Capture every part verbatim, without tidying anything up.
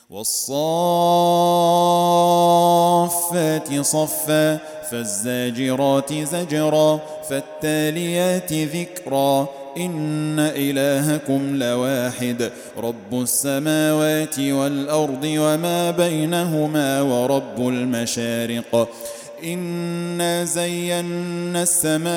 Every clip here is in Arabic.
والصافات صفا فالزاجرات زجرا فالتاليات ذكرا إن إلهكم لواحد رب السماوات والأرض وما بينهما ورب المشارق إنا زينا السماء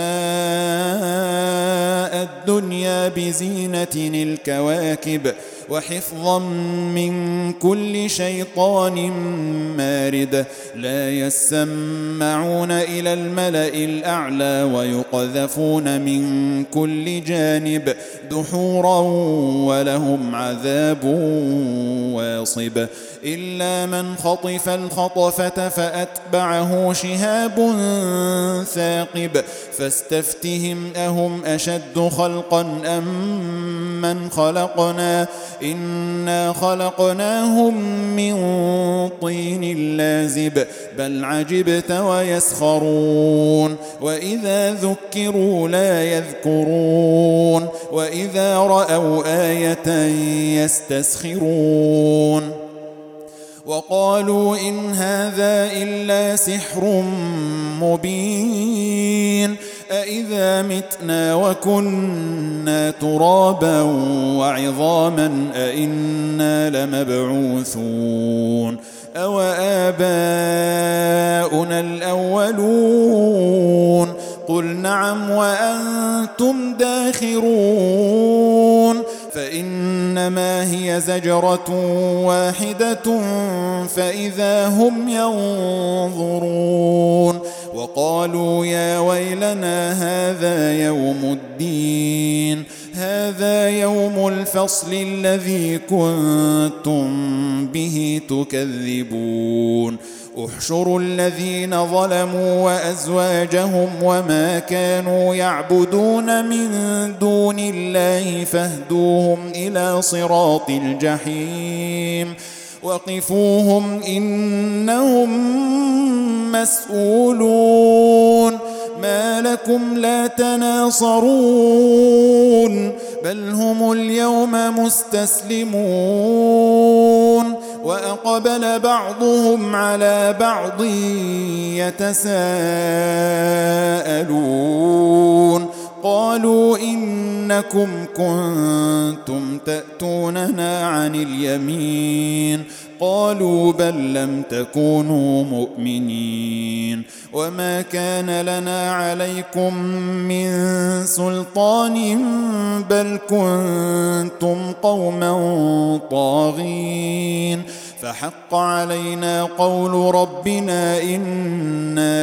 الدنيا بزينة الكواكب وحفظا من كل شيطان مارد لا يسمعون إلى الملأ الأعلى ويقذفون من كل جانب دحورا ولهم عذاب واصب إلا من خطف الخطفة فأتبعه شهاب ثاقب فاستفتهم أهم أشد خلقا أم من خلقنا إنا خلقناهم من طين لازب بل عجبت ويسخرون وإذا ذكروا لا يذكرون وإذا رأوا آية يستسخرون وقالوا إن هذا إلا سحر مبين أإذا متنا وكنا ترابا وعظاما أإنا لمبعوثون أو آباؤنا الأولون قل نعم وأنتم داخرون فإنما هي زجرة واحدة فإذا هم ينظرون وقالوا يا ويلنا هذا يوم الدين هذا يوم الفصل الذي كنتم به تكذبون احشروا الذين ظلموا وأزواجهم وما كانوا يعبدون من دون الله فاهدوهم إلى صراط الجحيم وقفوهم إنهم مسؤولون ما لكم لا تناصرون بل هم اليوم مستسلمون وأقبل بعضهم على بعض يتساءلون قالوا إنكم كنتم تأتوننا عن اليمين قالوا بل لم تكونوا مؤمنين وما كان لنا عليكم من سلطان بل كنتم قوما طاغين فحق علينا قول ربنا إنا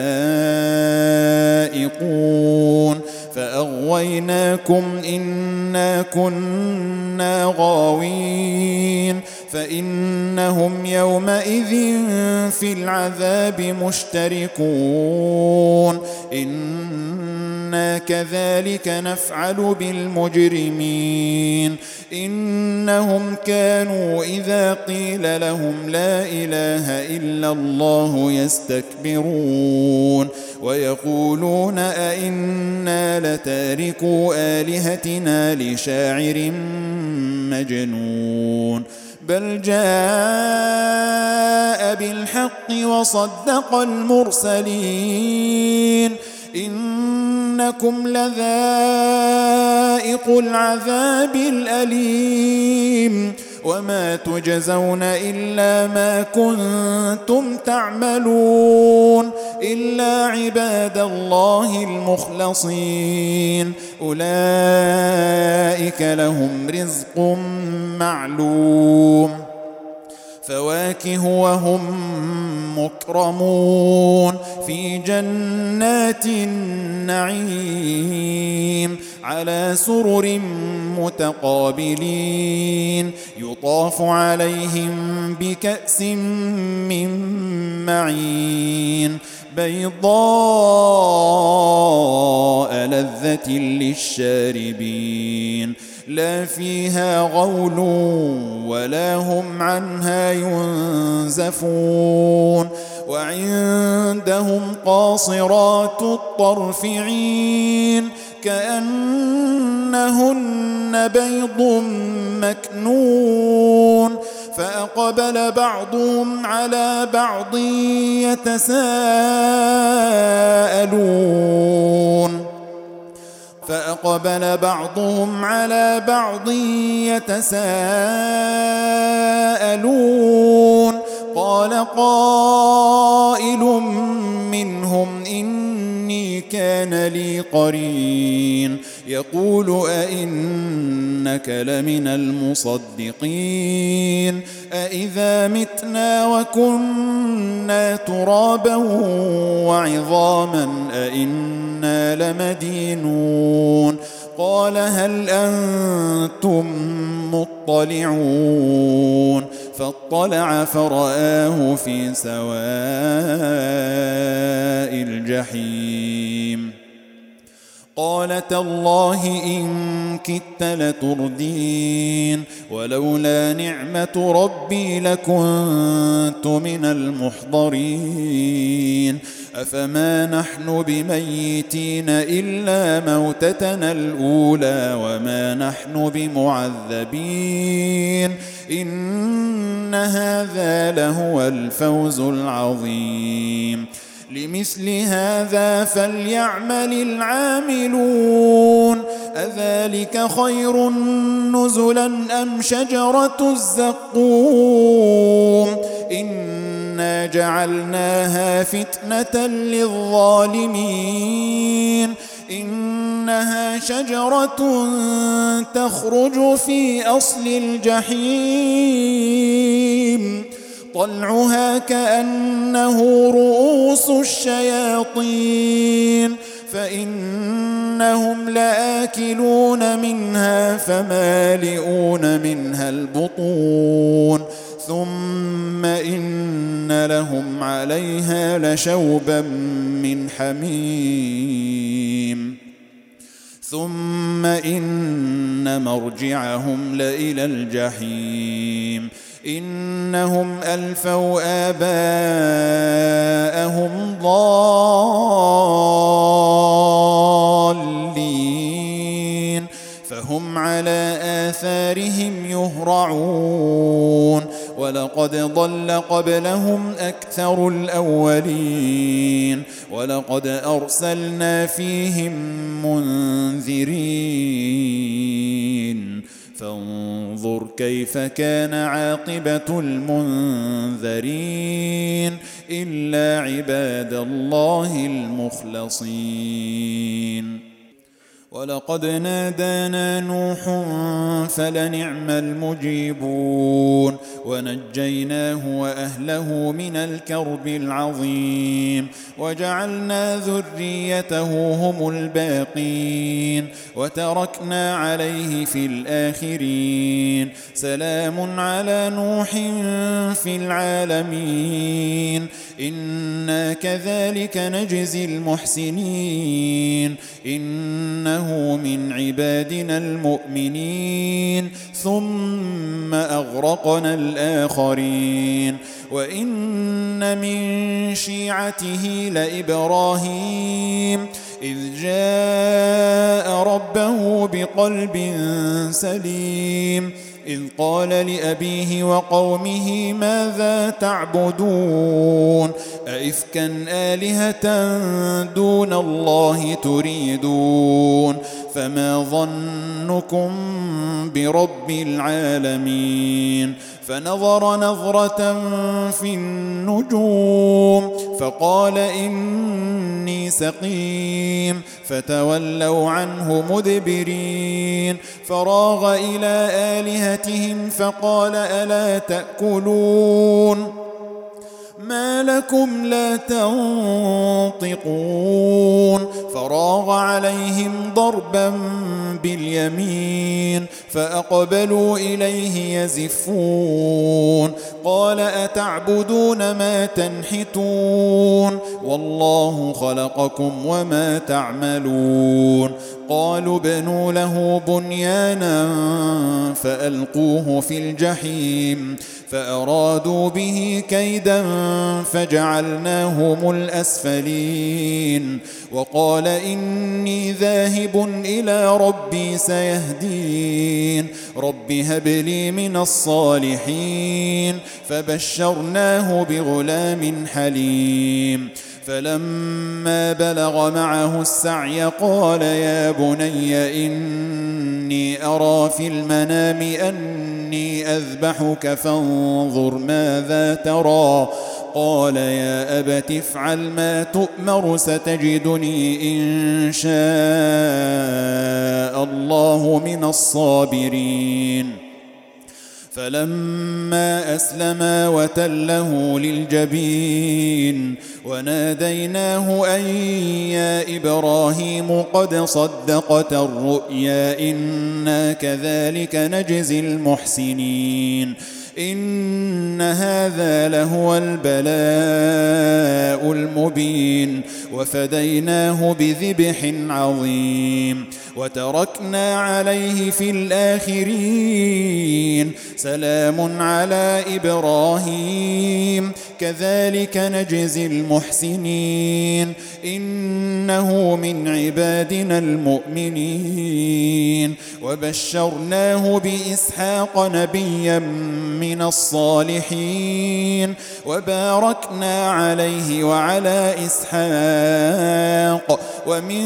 لذائقون فأغويناكم إنا كنا غاوين فإنهم يومئذ في العذاب مشتركون إنا كذلك نفعل بالمجرمين إنهم كانوا إذا قيل لهم لا إله إلا الله يستكبرون ويقولون أئنا لتاركو آلهتنا لشاعر مجنون بل جاء بالحق وصدق المرسلين إنكم لذائق العذاب الأليم وما تجزون إلا ما كنتم تعملون إلا عباد الله المخلصين أولئك لهم رزق معلوم فواكه وهم مكرمون في جنات النعيم على سرر متقابلين يطاف عليهم بكأس من معين بيضاء لذة للشاربين لا فيها غول ولا هم عنها ينزفون وعندهم قاصرات الطرف عين كأنهن بيض مكنون فأقبل بعضهم على بعض يتساءلون فأقبل بعضهم على بعض يتساءلون قال قائل منهم إني كان لي قرين يقول أئنك لمن المصدقين أئذا متنا وكنا ترابا وعظاما أئنا لمدينون قال هل أنتم مطلعون فاطلع فرآه في سواء الجحيم قال تالله إن كدت لتردين ولولا نعمة ربي لكنت من المحضرين أفما نحن بميتين إلا موتتنا الأولى وما نحن بمعذبين إن هذا لهو الفوز العظيم لمثل هذا فليعمل العاملون أذلك خير نزلا أم شجرة الزقوم إنا جعلناها فتنة للظالمين إنها شجرة تخرج في أصل الجحيم طلعها كأنه رؤوس الشياطين فإنهم لآكلون منها فمالئون منها البطون ثم إن لهم عليها لشوبا من حميم ثم إن مرجعهم لإلى الجحيم إنهم ألفوا آباءهم ضالين فهم على آثارهم يهرعون ولقد ضل قبلهم أكثر الأولين ولقد أرسلنا فيهم منذرين فانظر كيف كان عاقبة المنذرين إلا عباد الله المخلصين ولقد نادانا نوح فلنعم المجيبون ونجيناه وأهله من الكرب العظيم وجعلنا ذريته هم الباقين وتركنا عليه في الآخرين سلام على نوح في العالمين إنا كذلك نجزي المحسنين إنه من عبادنا المؤمنين ثم أغرقنا الآخرين وإن من شيعته لإبراهيم إذ جاء ربه بقلب سليم إذ قال لأبيه وقومه ماذا تعبدون أئفكا آلهة دون الله تريدون فما ظنكم برب العالمين فنظر نظرة في النجوم فقال إني سقيم فتولوا عنه مدبرين فراغ إلى آلهتهم فقال ألا تأكلون ما لكم لا تنطقون فراغ عليهم ضربا باليمين فأقبلوا إليه يزفون قال أتعبدون ما تنحتون والله خلقكم وما تعملون قالوا ابنوا له بنيانا فألقوه في الجحيم فأرادوا به كيدا فجعلناهم الأسفلين وقال إني ذاهب إلى ربي سيهدين رب هب لي من الصالحين فبشرناه بغلام حليم فلما بلغ معه السعي قال يا بني إني أرى في المنام أني أذبحك فانظر ماذا ترى قال يا أبت افعل ما تؤمر ستجدني إن شاء الله من الصابرين فلما أسلما وتله للجبين وناديناه أن يا إبراهيم قد صدقت الرؤيا إنا كذلك نجزي المحسنين إن هذا لهو البلاء المبين وفديناه بذبح عظيم وتركنا عليه في الآخرين سلام على إبراهيم كذلك نجزي المحسنين إنه من عبادنا المؤمنين وبشرناه بإسحاق نبيا من الصالحين وباركنا عليه وعلى إسحاق ومن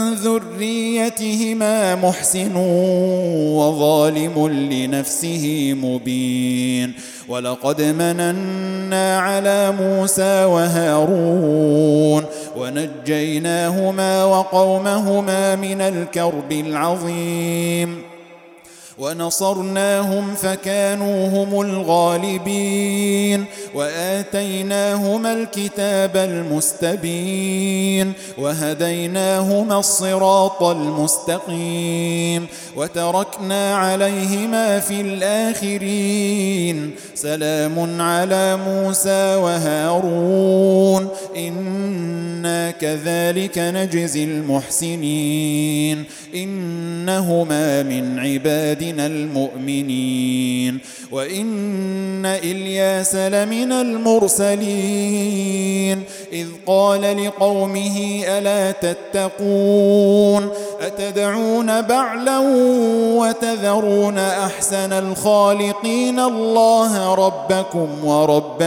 ذريتهما محسن وظالم لنفسه مبين ولقد مننا على موسى وهارون ونجيناهما وقومهما من الكرب العظيم ونصرناهم فكانوا هم الغالبين وآتيناهما الكتاب المستبين وهديناهما الصراط المستقيم وتركنا عليهما في الآخرين سلام على موسى وهارون إنا كذلك نجزي المحسنين إنهما من عبادنا المؤمنين وإن إلياس لمن المرسلين إذ قال لقومه ألا تتقون أتدعون بعلا وتذرون أحسن الخالقين الله ربكم ورب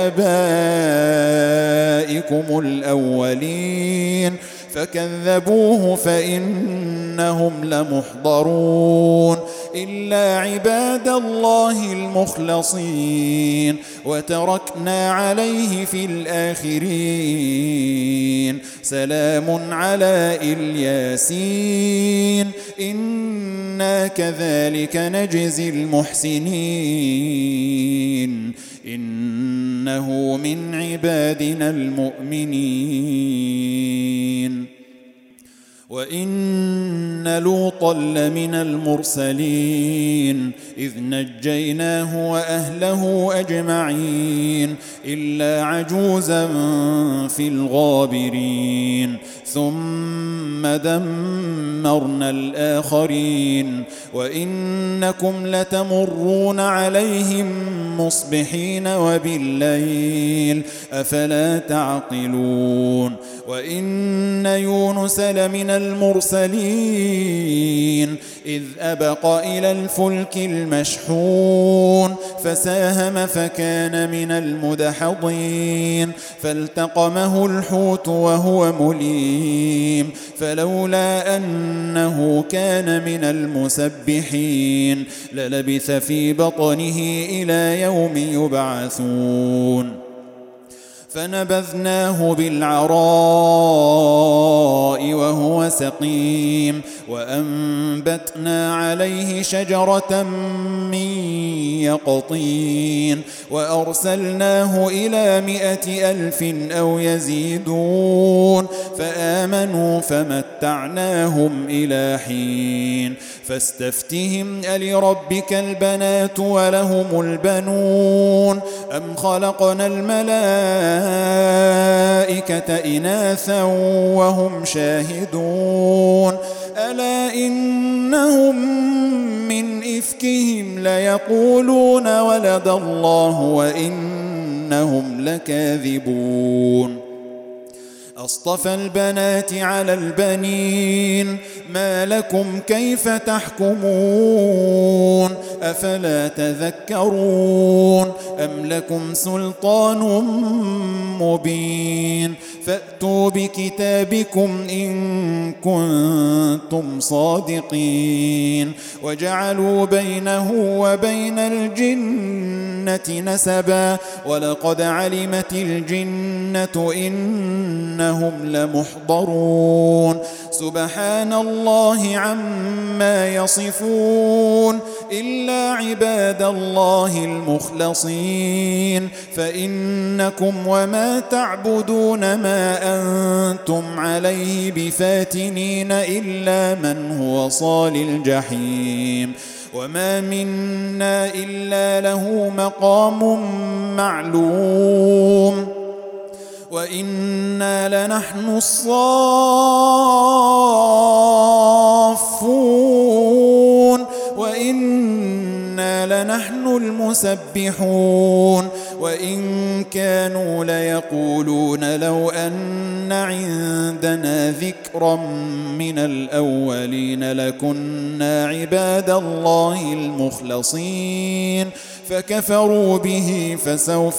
آبائكم الأولين فكذبوه فإنهم لمحضرون إلا عباد الله المخلصين وتركنا عليه في الآخرين سلام على الياسين إنا كذلك نجزي المحسنين إنه من عبادنا المؤمنين وإن لوطا لمن المرسلين إذ نجيناه وأهله أجمعين إلا عجوزا في الغابرين ثم دمرنا الآخرين وإنكم لتمرون عليهم مصبحين وبالليل أفلا تعقلون وإن يونس لمن المرسلين إذ أبق إلى الفلك المشحون فساهم فكان من المدحضين فالتقمه الحوت وهو مليم فلولا أنه كان من المسبحين للبث في بطنه إلى يوم يبعثون فنبذناه بالعراء وهو سقيم وأنبتنا عليه شجرة من يقطين وأرسلناه إلى مائة ألف أو يزيدون فآمنوا فمتعناهم إلى حين فاستفتهم ألربك البنات ولهم البنون أم خلقنا الملائكة إناثا وهم شاهدون ألا إنهم من إفكهم ليقولون ولد الله وإنهم لكاذبون أصطفى البنات على البنين ما لكم كيف تحكمون أفلا تذكرون أم لكم سلطان مبين فأتوا بكتابكم إن كنتم صادقين وجعلوا بينه وبين الجنة نسبا ولقد علمت الجنة إنهم لمحضرون سبحان الله عما يصفون إلا عباد الله المخلصين فإنكم وما تعبدون ما أنتم عليه بفاتنين إلا من هو صال الجحيم وما منا إلا له مقام معلوم وإنا لنحن الصافون وإنا لنحن المسبحون وإن كانوا ليقولون لو أن عندنا ذكرا من الأولين لكنا عباد الله المخلصين فكفروا به فسوف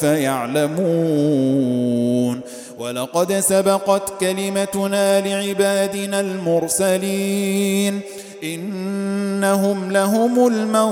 يعلمون ولقد سبقت كلمتنا لعبادنا المرسلين إنهم لهم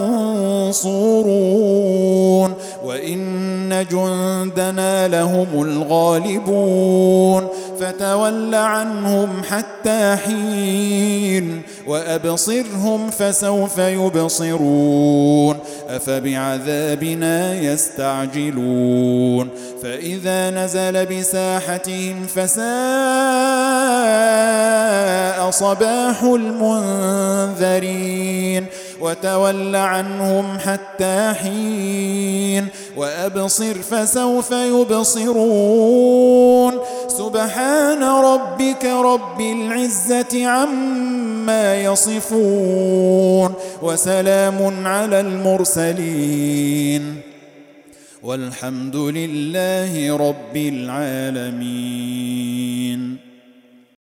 المنصورون وإن جندنا لهم الغالبون فتول عنهم حتى حين وأبصرهم فسوف يبصرون أفبعذابنا يستعجلون فإذا نزل بساحتهم فساء صباح المنذرين وتول عنهم حتى حين وأبصر فسوف يبصرون سبحان ربك رب العزة عما يصفون وسلام على المرسلين والحمد لله رب العالمين.